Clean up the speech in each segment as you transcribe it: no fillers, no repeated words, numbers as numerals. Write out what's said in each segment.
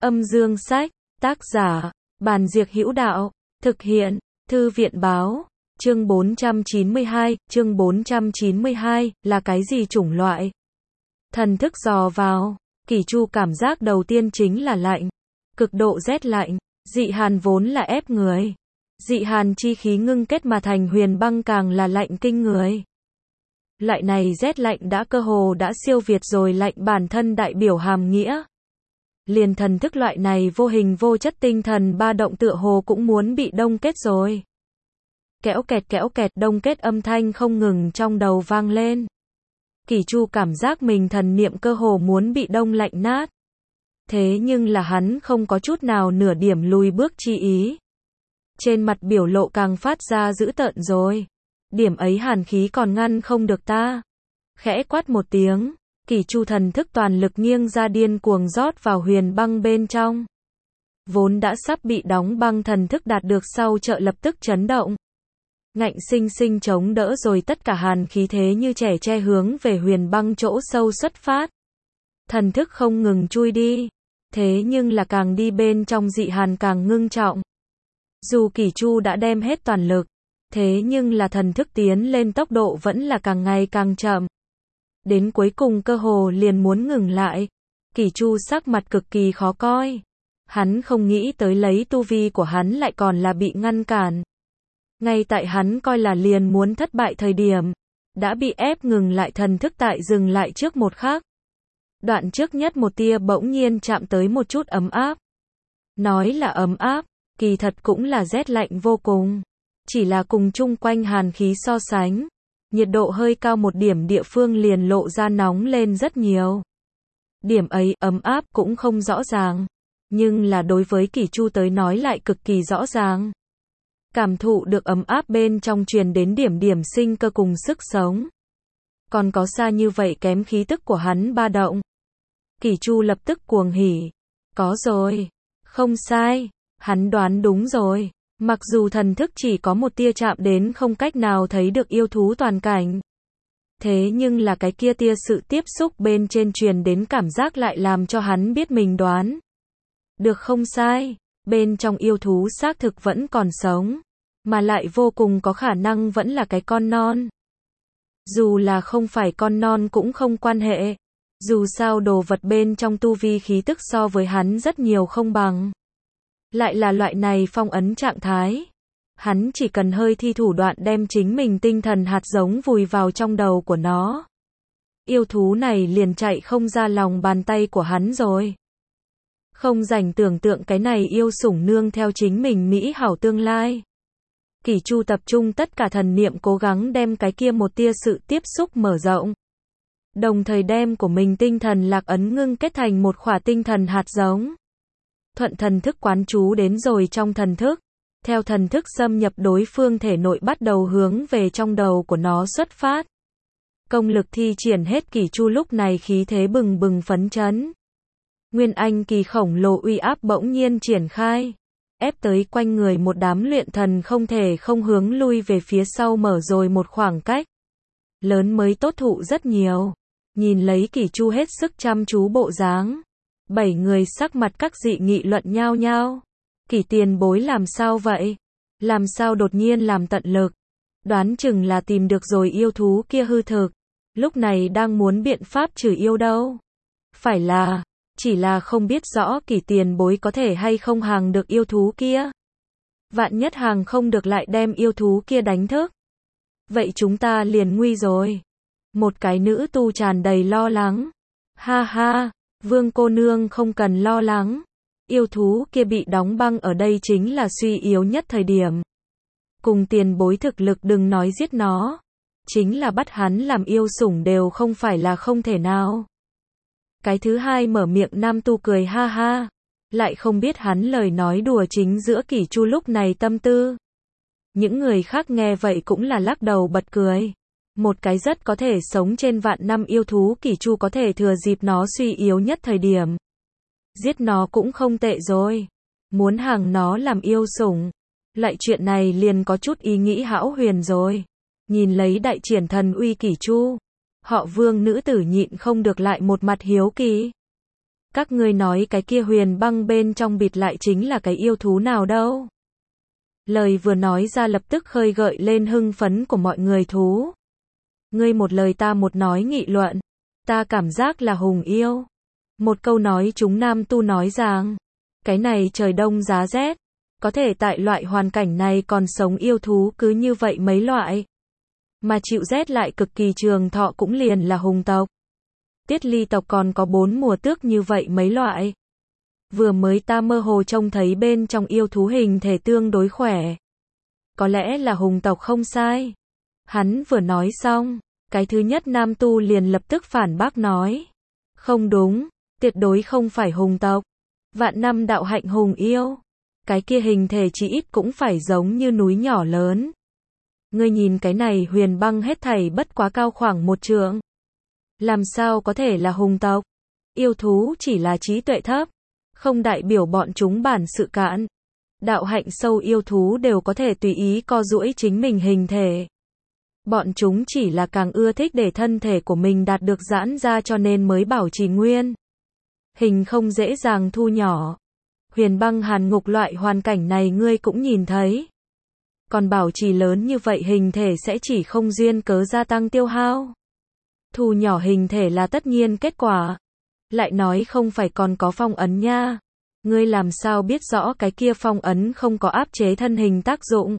Âm dương sách, tác giả, Bàn Diệc Hữu Đạo, thực hiện, Thư viện báo, chương 492, là cái gì chủng loại? Thần thức dò vào, Kỷ Chu cảm giác đầu tiên chính là lạnh, cực độ rét lạnh, dị hàn vốn là ép người. Dị hàn chi khí ngưng kết mà thành huyền băng càng là lạnh kinh người. Loại này rét lạnh đã cơ hồ đã siêu việt rồi lạnh bản thân đại biểu hàm nghĩa. Liền thần thức loại này vô hình vô chất tinh thần ba động tựa hồ cũng muốn bị đông kết rồi. Kéo kẹt đông kết âm thanh không ngừng trong đầu vang lên. Kỷ Chu cảm giác mình thần niệm cơ hồ muốn bị đông lạnh nát. Thế nhưng là hắn không có chút nào nửa điểm lùi bước chi ý. Trên mặt biểu lộ càng phát ra dữ tợn rồi. Điểm ấy hàn khí còn ngăn không được ta. Khẽ quát một tiếng, Kỷ Chu thần thức toàn lực nghiêng ra điên cuồng rót vào huyền băng bên trong. Vốn đã sắp bị đóng băng thần thức đạt được sau trợ lập tức chấn động. Ngạnh sinh sinh chống đỡ rồi tất cả hàn khí thế như trẻ tre hướng về huyền băng chỗ sâu xuất phát. Thần thức không ngừng chui đi. Thế nhưng là càng đi bên trong dị hàn càng ngưng trọng. Dù Kỷ Chu đã đem hết toàn lực, thế nhưng là thần thức tiến lên tốc độ vẫn là càng ngày càng chậm. Đến cuối cùng cơ hồ liền muốn ngừng lại. Kỷ Chu sắc mặt cực kỳ khó coi. Hắn không nghĩ tới lấy tu vi của hắn lại còn là bị ngăn cản. Ngay tại hắn coi là liền muốn thất bại thời điểm, đã bị ép ngừng lại thần thức tại dừng lại trước một khắc. Đoạn trước nhất một tia bỗng nhiên chạm tới một chút ấm áp. Nói là ấm áp, kỳ thật cũng là rét lạnh vô cùng. Chỉ là cùng chung quanh hàn khí so sánh, nhiệt độ hơi cao một điểm địa phương liền lộ ra nóng lên rất nhiều. Điểm ấy, ấm áp cũng không rõ ràng. Nhưng là đối với Kỷ Chu tới nói lại cực kỳ rõ ràng. Cảm thụ được ấm áp bên trong truyền đến điểm điểm sinh cơ cùng sức sống. Còn có xa như vậy kém khí tức của hắn ba động. Kỷ Chu lập tức cuồng hỉ. Có rồi. Không sai. Hắn đoán đúng rồi. Mặc dù thần thức chỉ có một tia chạm đến không cách nào thấy được yêu thú toàn cảnh. Thế nhưng là cái kia tia sự tiếp xúc bên trên truyền đến cảm giác lại làm cho hắn biết mình đoán. Được không sai. Bên trong yêu thú xác thực vẫn còn sống. Mà lại vô cùng có khả năng vẫn là cái con non. Dù là không phải con non cũng không quan hệ. Dù sao đồ vật bên trong tu vi khí tức so với hắn rất nhiều không bằng. Lại là loại này phong ấn trạng thái. Hắn chỉ cần hơi thi thủ đoạn đem chính mình tinh thần hạt giống vùi vào trong đầu của nó. Yêu thú này liền chạy không ra lòng bàn tay của hắn rồi. Không rảnh tưởng tượng cái này yêu sủng nương theo chính mình mỹ hảo tương lai. Kỷ Chu tập trung tất cả thần niệm cố gắng đem cái kia một tia sự tiếp xúc mở rộng. Đồng thời đem của mình tinh thần lạc ấn ngưng kết thành một khỏa tinh thần hạt giống. Thuận thần thức quán chú đến rồi trong thần thức. Theo thần thức xâm nhập đối phương thể nội bắt đầu hướng về trong đầu của nó xuất phát. Công lực thi triển hết Kỷ Chu lúc này khí thế bừng bừng phấn chấn. Nguyên anh kỳ khổng lồ uy áp bỗng nhiên triển khai. Ép tới quanh người một đám luyện thần không thể không hướng lui về phía sau mở rồi một khoảng cách. Lớn mới tốt thụ rất nhiều. Nhìn lấy Kỷ Chu hết sức chăm chú bộ dáng. 7 người sắc mặt các dị nghị luận nhao nhao. Kỷ tiền bối làm sao vậy? Làm sao đột nhiên làm tận lực? Đoán chừng là tìm được rồi yêu thú kia hư thực. Lúc này đang muốn biện pháp trừ yêu đâu. Phải là, chỉ là không biết rõ Kỷ tiền bối có thể hay không hàng được yêu thú kia. Vạn nhất hàng không được lại đem yêu thú kia đánh thức. Vậy chúng ta liền nguy rồi. Một cái nữ tu tràn đầy lo lắng. Ha ha, Vương cô nương không cần lo lắng. Yêu thú kia bị đóng băng ở đây chính là suy yếu nhất thời điểm. Cùng tiền bối thực lực đừng nói giết nó. Chính là bắt hắn làm yêu sủng đều không phải là không thể nào. Cái thứ hai mở miệng nam tu cười ha ha. Lại không biết hắn lời nói đùa chính giữa Kỷ Chu lúc này tâm tư. Những người khác nghe vậy cũng là lắc đầu bật cười. Một cái rất có thể sống trên vạn năm yêu thú Kỷ Chu có thể thừa dịp nó suy yếu nhất thời điểm. Giết nó cũng không tệ rồi. Muốn hàng nó làm yêu sủng. Lại chuyện này liền có chút ý nghĩ hão huyền rồi. Nhìn lấy đại triển thần uy Kỷ Chu. Họ Vương nữ tử nhịn không được lại một mặt hiếu kỳ. Các ngươi nói cái kia huyền băng bên trong bịt lại chính là cái yêu thú nào đâu? Lời vừa nói ra lập tức khơi gợi lên hưng phấn của mọi người thú. Ngươi một lời ta một nói nghị luận. Ta cảm giác là hùng yêu. Một câu nói chúng nam tu nói rằng, cái này trời đông giá rét, có thể tại loại hoàn cảnh này còn sống yêu thú cứ như vậy mấy loại. Mà chịu rét lại cực kỳ trường thọ cũng liền là hùng tộc. Tiết ly tộc còn có 4 mùa tước như vậy mấy loại. Vừa mới ta mơ hồ trông thấy bên trong yêu thú hình thể tương đối khỏe. Có lẽ là hùng tộc không sai. Hắn vừa nói xong, cái thứ nhất nam tu liền lập tức phản bác nói. Không đúng, tuyệt đối không phải hùng tộc. Vạn năm đạo hạnh hùng yêu. Cái kia hình thể chỉ ít cũng phải giống như núi nhỏ lớn. Ngươi nhìn cái này huyền băng hết thảy bất quá cao khoảng 1 trượng. Làm sao có thể là hùng tộc? Yêu thú chỉ là trí tuệ thấp, không đại biểu bọn chúng bản sự cạn. Đạo hạnh sâu yêu thú đều có thể tùy ý co duỗi chính mình hình thể. Bọn chúng chỉ là càng ưa thích để thân thể của mình đạt được giãn ra cho nên mới bảo trì nguyên. Hình không dễ dàng thu nhỏ. Huyền băng hàn ngục loại hoàn cảnh này ngươi cũng nhìn thấy. Còn bảo trì lớn như vậy hình thể sẽ chỉ không duyên cớ gia tăng tiêu hao. Thu nhỏ hình thể là tất nhiên kết quả. Lại nói không phải còn có phong ấn nha. Ngươi làm sao biết rõ cái kia phong ấn không có áp chế thân hình tác dụng.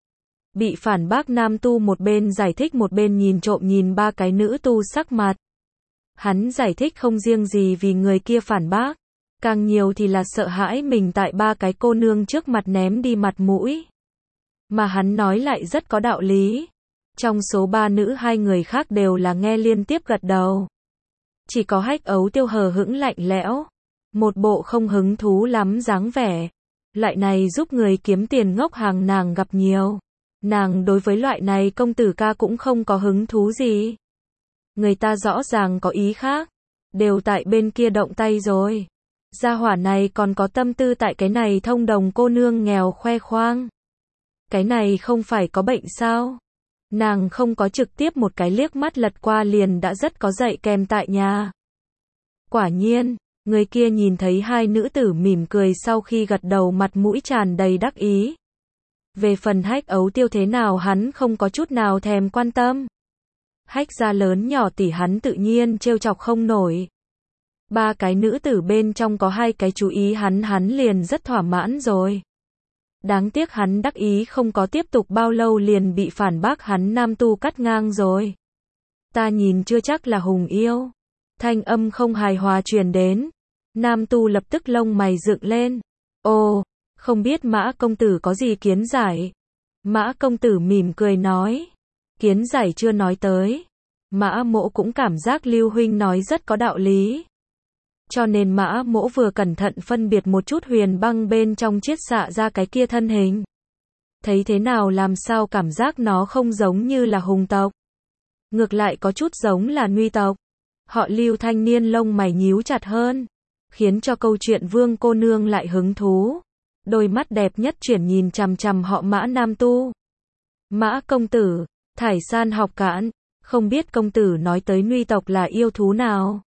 Bị phản bác nam tu một bên giải thích một bên nhìn trộm nhìn 3 cái nữ tu sắc mặt. Hắn giải thích không riêng gì vì người kia phản bác. Càng nhiều thì là sợ hãi mình tại 3 cái cô nương trước mặt ném đi mặt mũi. Mà hắn nói lại rất có đạo lý. Trong số 3 nữ 2 người khác đều là nghe liên tiếp gật đầu. Chỉ có Hách Ấu Tiêu hờ hững lạnh lẽo. Một bộ không hứng thú lắm dáng vẻ. Loại này giúp người kiếm tiền ngốc hàng nàng gặp nhiều. Nàng đối với loại này công tử ca cũng không có hứng thú gì. Người ta rõ ràng có ý khác. Đều tại bên kia động tay rồi. Gia hỏa này còn có tâm tư tại cái này thông đồng cô nương nghèo khoe khoang. Cái này không phải có bệnh sao? Nàng không có trực tiếp một cái liếc mắt lật qua liền đã rất có dạy kèm tại nhà. Quả nhiên, người kia nhìn thấy 2 nữ tử mỉm cười sau khi gật đầu mặt mũi tràn đầy đắc ý. Về phần Hách Ấu Tiêu thế nào hắn không có chút nào thèm quan tâm. Hách gia lớn nhỏ tỷ hắn tự nhiên trêu chọc không nổi. 3 cái nữ tử bên trong có 2 cái chú ý hắn liền rất thỏa mãn rồi. Đáng tiếc hắn đắc ý không có tiếp tục bao lâu liền bị phản bác hắn nam tu cắt ngang rồi. Ta nhìn chưa chắc là hùng yêu. Thanh âm không hài hòa truyền đến. Nam tu lập tức lông mày dựng lên. Ồ, không biết Mã công tử có gì kiến giải. Mã công tử mỉm cười nói. Kiến giải chưa nói tới. Mã mỗ cũng cảm giác Lưu huynh nói rất có đạo lý. Cho nên Mã mỗ vừa cẩn thận phân biệt một chút huyền băng bên trong chiết xạ ra cái kia thân hình. Thấy thế nào làm sao cảm giác nó không giống như là hùng tộc. Ngược lại có chút giống là Nuy tộc. Họ Lưu thanh niên lông mày nhíu chặt hơn. Khiến cho câu chuyện vương cô nương lại hứng thú. Đôi mắt đẹp nhất chuyển nhìn chằm chằm họ Mã nam tu. Mã công tử, thải san học cạn. Không biết công tử nói tới Nuy tộc là yêu thú nào?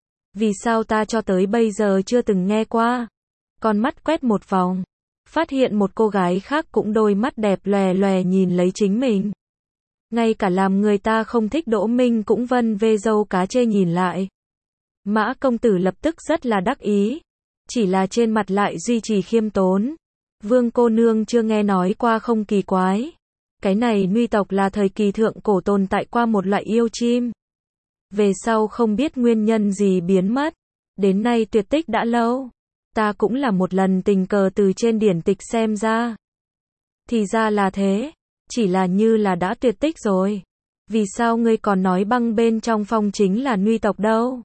Vì sao ta cho tới bây giờ chưa từng nghe qua? Con mắt quét một vòng. Phát hiện một cô gái khác cũng đôi mắt đẹp lòe lòe nhìn lấy chính mình. Ngay cả làm người ta không thích Đỗ Minh cũng vân vê râu cá chê nhìn lại. Mã công tử lập tức rất là đắc ý. Chỉ là trên mặt lại duy trì khiêm tốn. Vương cô nương chưa nghe nói qua không kỳ quái. Cái này Nuy tộc là thời kỳ thượng cổ tồn tại qua một loại yêu chim. Về sau không biết nguyên nhân gì biến mất. Đến nay tuyệt tích đã lâu. Ta cũng là một lần tình cờ từ trên điển tịch xem ra. Thì ra là thế. Chỉ là như là đã tuyệt tích rồi. Vì sao ngươi còn nói băng bên trong phong chính là Nuy tộc đâu?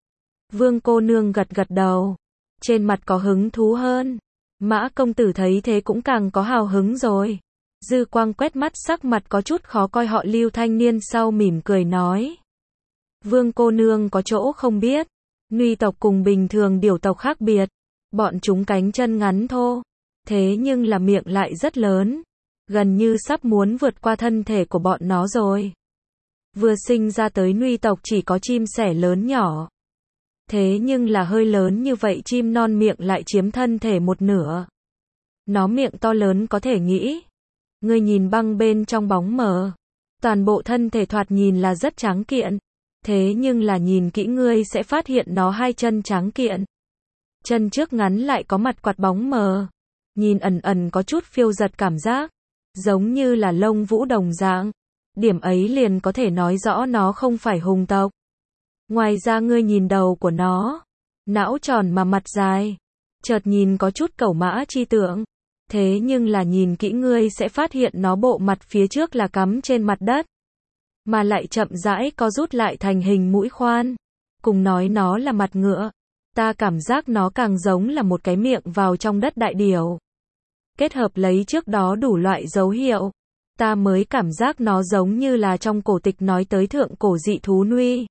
Vương cô nương gật gật đầu. Trên mặt có hứng thú hơn. Mã công tử thấy thế cũng càng có hào hứng rồi. Dư quang quét mắt sắc mặt có chút khó coi họ Lưu thanh niên sau mỉm cười nói. Vương cô nương có chỗ không biết. Nuy tộc cùng bình thường điểu tộc khác biệt. Bọn chúng cánh chân ngắn thô. Thế nhưng là miệng lại rất lớn. Gần như sắp muốn vượt qua thân thể của bọn nó rồi. Vừa sinh ra tới Nuy tộc chỉ có chim sẻ lớn nhỏ. Thế nhưng là hơi lớn như vậy chim non miệng lại chiếm thân thể một nửa. Nó miệng to lớn có thể nghĩ. Ngươi nhìn băng bên trong bóng mờ. Toàn bộ thân thể thoạt nhìn là rất tráng kiện. Thế nhưng là nhìn kỹ ngươi sẽ phát hiện nó hai chân tráng kiện. Chân trước ngắn lại có mặt quạt bóng mờ. Nhìn ẩn ẩn có chút phiêu giật cảm giác. Giống như là lông vũ đồng dạng. Điểm ấy liền có thể nói rõ nó không phải hùng tộc. Ngoài ra ngươi nhìn đầu của nó. Não tròn mà mặt dài. Chợt nhìn có chút cẩu mã chi tượng. Thế nhưng là nhìn kỹ ngươi sẽ phát hiện nó bộ mặt phía trước là cắm trên mặt đất. Mà lại chậm rãi có rút lại thành hình mũi khoan. Cùng nói nó là mặt ngựa. Ta cảm giác nó càng giống là một cái miệng vào trong đất đại điểu. Kết hợp lấy trước đó đủ loại dấu hiệu. Ta mới cảm giác nó giống như là trong cổ tịch nói tới thượng cổ dị thú nuôi.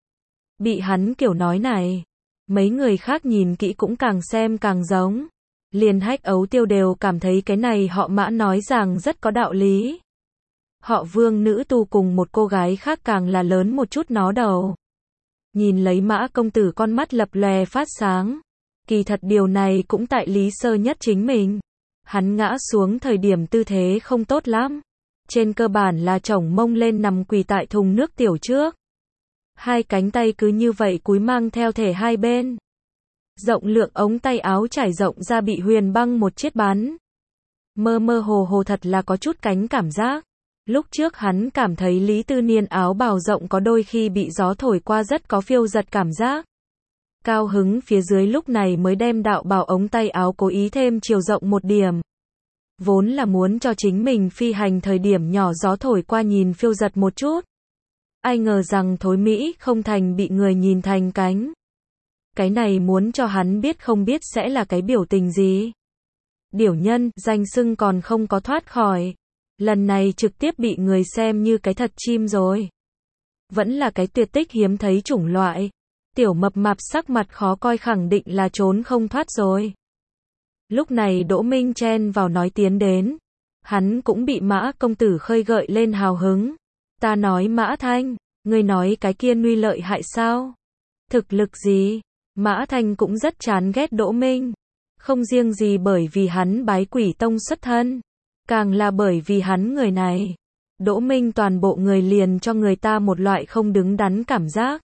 Bị hắn kiểu nói này. Mấy người khác nhìn kỹ cũng càng xem càng giống. Liền Hách Ấu Tiêu đều cảm thấy cái này họ Mã nói rằng rất có đạo lý. Họ Vương nữ tu cùng một cô gái khác càng là lớn một chút nó đầu. Nhìn lấy Mã công tử con mắt lập lòe phát sáng. Kỳ thật điều này cũng tại Lý Sơ Nhất chính mình. Hắn ngã xuống thời điểm tư thế không tốt lắm. Trên cơ bản là chổng mông lên nằm quỳ tại thùng nước tiểu trước. Hai cánh tay cứ như vậy cúi mang theo thể hai bên. Rộng lượng ống tay áo trải rộng ra bị huyền băng một chiết bắn. Mơ mơ hồ hồ thật là có chút cánh cảm giác. Lúc trước hắn cảm thấy Lý Tư Niên áo bào rộng có đôi khi bị gió thổi qua rất có phiêu giật cảm giác. Cao hứng phía dưới lúc này mới đem đạo bào ống tay áo cố ý thêm chiều rộng một điểm. Vốn là muốn cho chính mình phi hành thời điểm nhỏ gió thổi qua nhìn phiêu giật một chút. Ai ngờ rằng thối Mỹ không thành bị người nhìn thành cánh. Cái này muốn cho hắn biết không biết sẽ là cái biểu tình gì. Điểu nhân, danh xưng còn không có thoát khỏi. Lần này trực tiếp bị người xem như cái thật chim rồi. Vẫn là cái tuyệt tích hiếm thấy chủng loại. Tiểu mập mạp sắc mặt khó coi khẳng định là trốn không thoát rồi. Lúc này Đỗ Minh chen vào nói tiến đến. Hắn cũng bị Mã công tử khơi gợi lên hào hứng. Ta nói Mã Thanh, ngươi nói cái kia nuôi lợi hại sao? Thực lực gì? Mã Thanh cũng rất chán ghét Đỗ Minh. Không riêng gì bởi vì hắn bái quỷ tông xuất thân. Càng là bởi vì hắn người này. Đỗ Minh toàn bộ người liền cho người ta một loại không đứng đắn cảm giác.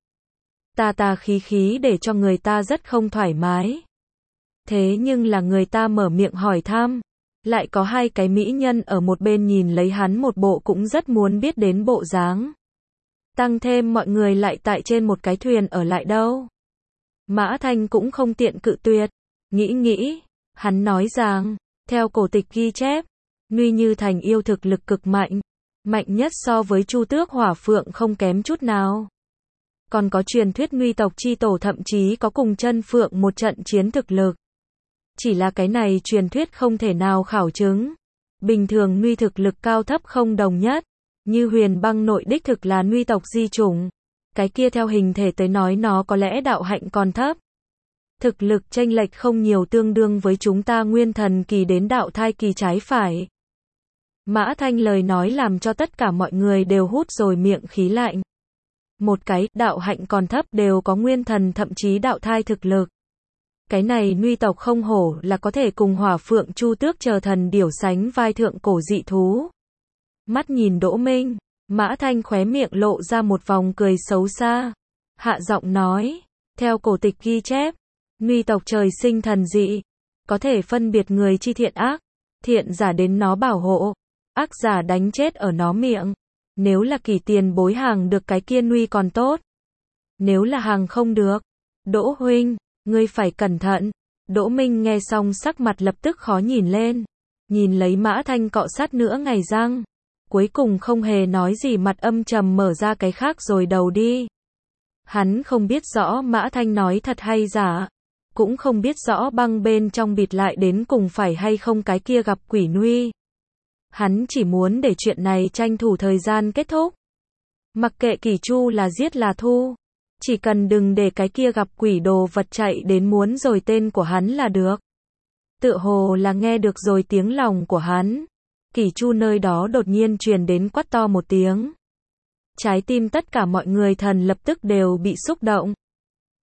Ta khí khí để cho người ta rất không thoải mái. Thế nhưng là người ta mở miệng hỏi thăm. Lại có hai cái mỹ nhân ở một bên nhìn lấy hắn một bộ cũng rất muốn biết đến bộ dáng. Tăng thêm mọi người lại tại trên một cái thuyền ở lại đâu. Mã Thanh cũng không tiện cự tuyệt. Nghĩ. Hắn nói rằng, theo cổ tịch ghi chép, Nuy Như Thành yêu thực lực cực mạnh. Mạnh nhất so với Chu Tước Hỏa Phượng không kém chút nào. Còn có truyền thuyết Nuy tộc chi tổ thậm chí có cùng chân Phượng một trận chiến thực lực. Chỉ là cái này truyền thuyết không thể nào khảo chứng. Bình thường Nuy thực lực cao thấp không đồng nhất. Như Huyền Băng nội đích thực là Nuy tộc di chủng. Cái kia theo hình thể tới nói nó có lẽ đạo hạnh còn thấp. Thực lực chênh lệch không nhiều tương đương với chúng ta nguyên thần kỳ đến đạo thai kỳ trái phải. Mã Thanh lời nói làm cho tất cả mọi người đều hút rồi miệng khí lạnh. Một cái, đạo hạnh còn thấp đều có nguyên thần thậm chí đạo thai thực lực. Cái này Nuy tộc không hổ là có thể cùng Hỏa Phượng Chu Tước chờ thần điểu sánh vai thượng cổ dị thú. Mắt nhìn Đỗ Minh, Mã Thanh khóe miệng lộ ra một vòng cười xấu xa. Hạ giọng nói, theo cổ tịch ghi chép, Nuy tộc trời sinh thần dị, có thể phân biệt người chi thiện ác, thiện giả đến nó bảo hộ, ác giả đánh chết ở nó miệng. Nếu là Kỷ tiền bối hàng được cái kia Nuy còn tốt. Nếu là hàng không được, Đỗ huynh, ngươi phải cẩn thận. Đỗ Minh nghe xong sắc mặt lập tức khó nhìn lên. Nhìn lấy Mã Thanh cọ sát nữa ngày răng. Cuối cùng không hề nói gì mặt âm trầm mở ra cái khác rồi đầu đi. Hắn không biết rõ Mã Thanh nói thật hay giả. Cũng không biết rõ băng bên trong bịt lại đến cùng phải hay không cái kia gặp quỷ Nuy. Hắn chỉ muốn để chuyện này tranh thủ thời gian kết thúc. Mặc kệ Kỷ Chu là giết là thu. Chỉ cần đừng để cái kia gặp quỷ đồ vật chạy đến muốn rồi tên của hắn là được. Tựa hồ là nghe được rồi tiếng lòng của hắn. Kỷ Chu nơi đó đột nhiên truyền đến quát to một tiếng. Trái tim tất cả mọi người thần lập tức đều bị xúc động.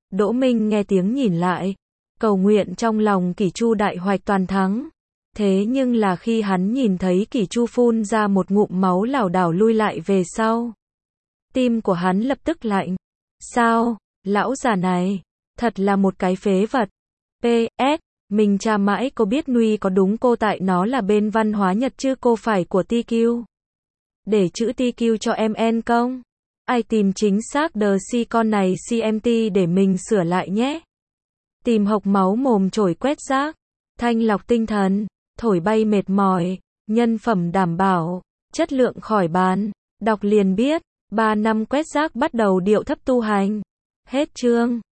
Đỗ Minh nghe tiếng nhìn lại, cầu nguyện trong lòng Kỷ Chu đại hoạch toàn thắng. Thế nhưng là khi hắn nhìn thấy Kỷ Chu phun ra một ngụm máu lảo đảo lui lại về sau, tim của hắn lập tức lạnh. Sao, lão già này, thật là một cái phế vật. PS, mình tra mãi cô biết nuôi có đúng cô tại nó là bên văn hóa Nhật chứ cô phải của TQ. Để chữ TQ cho em en công. Ai tìm chính xác đờ si con này CMT để mình sửa lại nhé. Tìm hộc máu mồm chổi quét rác, thanh lọc tinh thần, thổi bay mệt mỏi, nhân phẩm đảm bảo, chất lượng khỏi bàn. Đọc liền biết, 3 năm quét rác bắt đầu điệu thấp tu hành. Hết chương.